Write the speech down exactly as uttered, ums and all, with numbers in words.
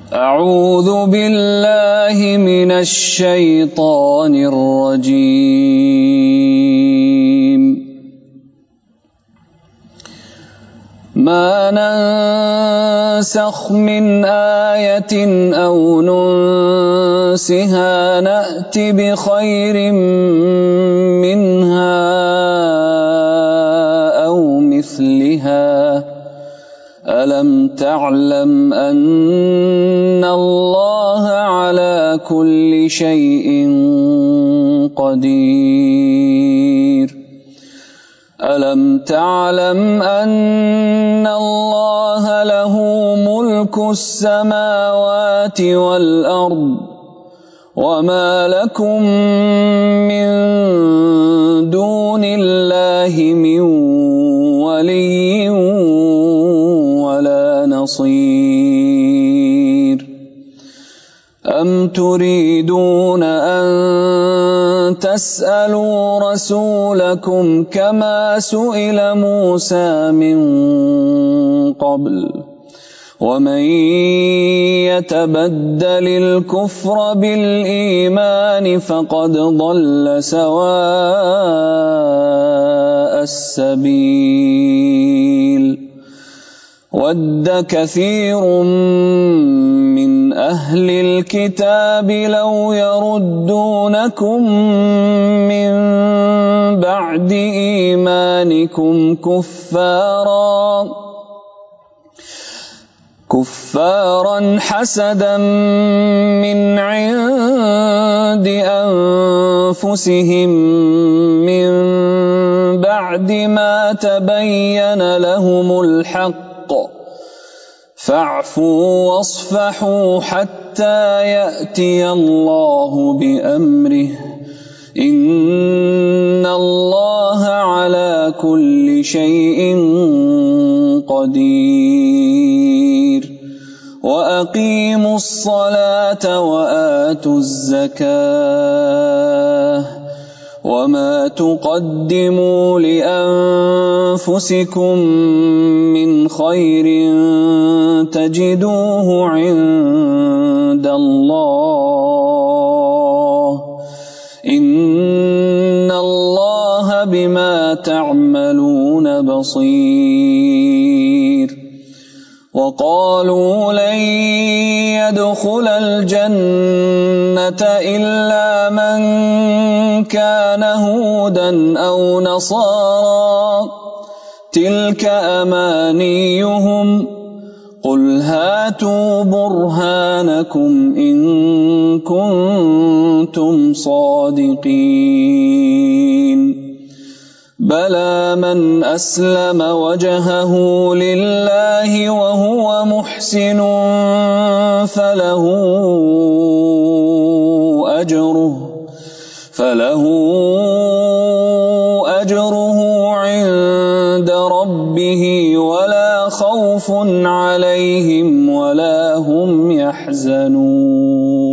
أعوذ بالله من الشيطان الرجيم. ما ننسخ من آية أو ننسها نأت بخير منها أو مثلها ألم تعلم أن الله على كل شيء قدير ألم تعلم أن الله له ملك السماوات والأرض وما لكم من دون الله من ولي ولا نصير أم تريدون أن تسألوا رسولكم كما سئل موسى من قبل ومن يتبدل الكفر بالإيمان فقد ضل سواء السبيل ود كثير من أهل الكتاب لو يردونكم من بعد إيمانكم كفارا كفارا حسدا من عند أنفسهم من بعد ما تبين لهم الحق فاعفوا واصفحوا حتى يأتي الله بأمره إن الله على كل شيء قدير وأقيموا الصلاة وآتوا الزكاة وما تقدموا لأنفسكم من خير تجدوه عند الله إن الله بما تعملون بصير وقالوا لن يدخل الجنة إلا من كان هودا أو نصارى تلك أمانيهم قل هاتوا برهانكم إن كنتم صادقين بلى من أسلم وجهه لله وهو محسن فله أجره فله أجره عند ربه ولا خوف عليهم ولا هم يحزنون.